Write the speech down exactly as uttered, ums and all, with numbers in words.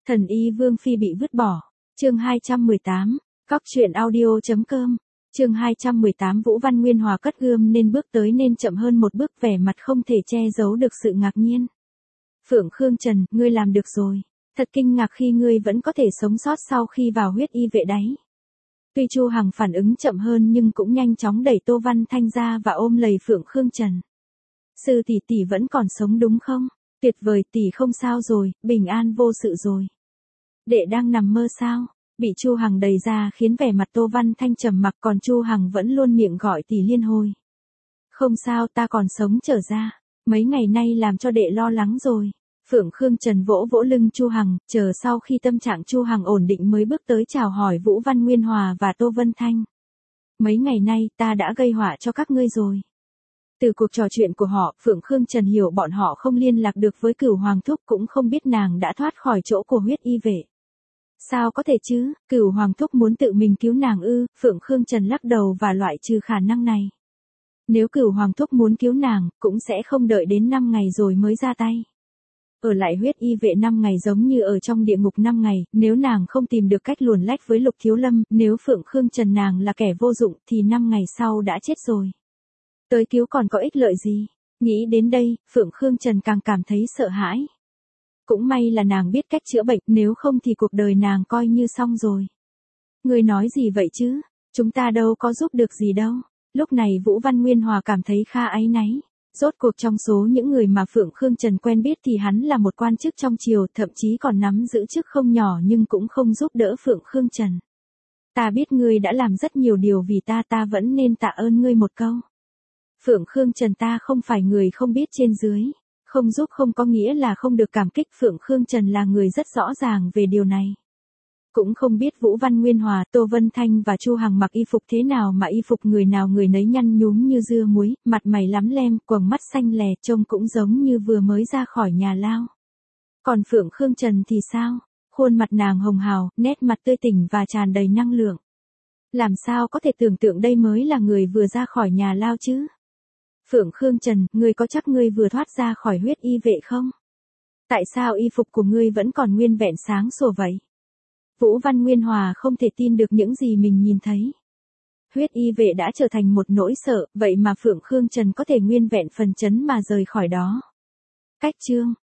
Thần y Vương Phi bị vứt bỏ. Chương hai trăm mười tám, Cóc truyện audio.com. Chương hai trăm mười tám Vũ Văn Nguyên Hòa cất gươm nên bước tới nên chậm hơn một bước, vẻ mặt không thể che giấu được sự ngạc nhiên. Phượng Khương Trần, ngươi làm được rồi. Thật kinh ngạc khi ngươi vẫn có thể sống sót sau khi vào huyết y vệ đấy. Tuy Chu Hằng phản ứng chậm hơn nhưng cũng nhanh chóng đẩy Tô Văn Thanh ra và ôm lấy Phượng Khương Trần. Sư tỷ tỷ vẫn còn sống đúng không? Tuyệt vời, tỷ không sao rồi, bình an vô sự rồi. Đệ đang nằm mơ sao? Bị Chu Hằng đẩy ra khiến vẻ mặt Tô Văn Thanh trầm mặc, còn Chu Hằng vẫn luôn miệng gọi tỷ liên hồi. Không sao, ta còn sống trở ra. Mấy ngày nay làm cho đệ lo lắng rồi. Phượng Khương Trần vỗ vỗ lưng Chu Hằng, chờ sau khi tâm trạng Chu Hằng ổn định mới bước tới chào hỏi Vũ Văn Nguyên Hòa và Tô Vân Thanh. Mấy ngày nay ta đã gây họa cho các ngươi rồi. Từ cuộc trò chuyện của họ, Phượng Khương Trần hiểu bọn họ không liên lạc được với Cửu Hoàng Thúc, cũng không biết nàng đã thoát khỏi chỗ của huyết y vệ. Sao có thể chứ, Cửu Hoàng Thúc muốn tự mình cứu nàng ư? Phượng Khương Trần lắc đầu và loại trừ khả năng này. Nếu Cửu Hoàng Thúc muốn cứu nàng, cũng sẽ không đợi đến năm ngày rồi mới ra tay. Ở lại huyết y vệ năm ngày giống như ở trong địa ngục năm ngày, nếu nàng không tìm được cách luồn lách với Lục Thiếu Lâm, nếu Phượng Khương Trần nàng là kẻ vô dụng thì năm ngày sau đã chết rồi. Tới cứu còn có ích lợi gì? Nghĩ đến đây, Phượng Khương Trần càng cảm thấy sợ hãi. Cũng may là nàng biết cách chữa bệnh, nếu không thì cuộc đời nàng coi như xong rồi. Ngươi nói gì vậy chứ? Chúng ta đâu có giúp được gì đâu. Lúc này Vũ Văn Nguyên Hòa cảm thấy kha áy náy. Rốt cuộc trong số những người mà Phượng Khương Trần quen biết thì hắn là một quan chức trong triều, thậm chí còn nắm giữ chức không nhỏ nhưng cũng không giúp đỡ Phượng Khương Trần. Ta biết ngươi đã làm rất nhiều điều vì ta, ta vẫn nên tạ ơn ngươi một câu. Phượng Khương Trần, ta không phải người không biết trên dưới. Không giúp không có nghĩa là không được cảm kích, Phượng Khương Trần là người rất rõ ràng về điều này. Cũng không biết Vũ Văn Nguyên Hòa, Tô Vân Thanh và Chu Hằng mặc y phục thế nào mà y phục người nào người nấy nhăn nhúm như dưa muối, mặt mày lắm lem, quầng mắt xanh lè, trông cũng giống như vừa mới ra khỏi nhà lao. Còn Phượng Khương Trần thì sao? Khuôn mặt nàng hồng hào, nét mặt tươi tỉnh và tràn đầy năng lượng. Làm sao có thể tưởng tượng đây mới là người vừa ra khỏi nhà lao chứ? Phượng Khương Trần, ngươi có chắc ngươi vừa thoát ra khỏi huyết y vệ không? Tại sao y phục của ngươi vẫn còn nguyên vẹn sáng sủa vậy? Vũ Văn Nguyên Hòa không thể tin được những gì mình nhìn thấy. Huyết y vệ đã trở thành một nỗi sợ, vậy mà Phượng Khương Trần có thể nguyên vẹn phần chấn mà rời khỏi đó. Cách chương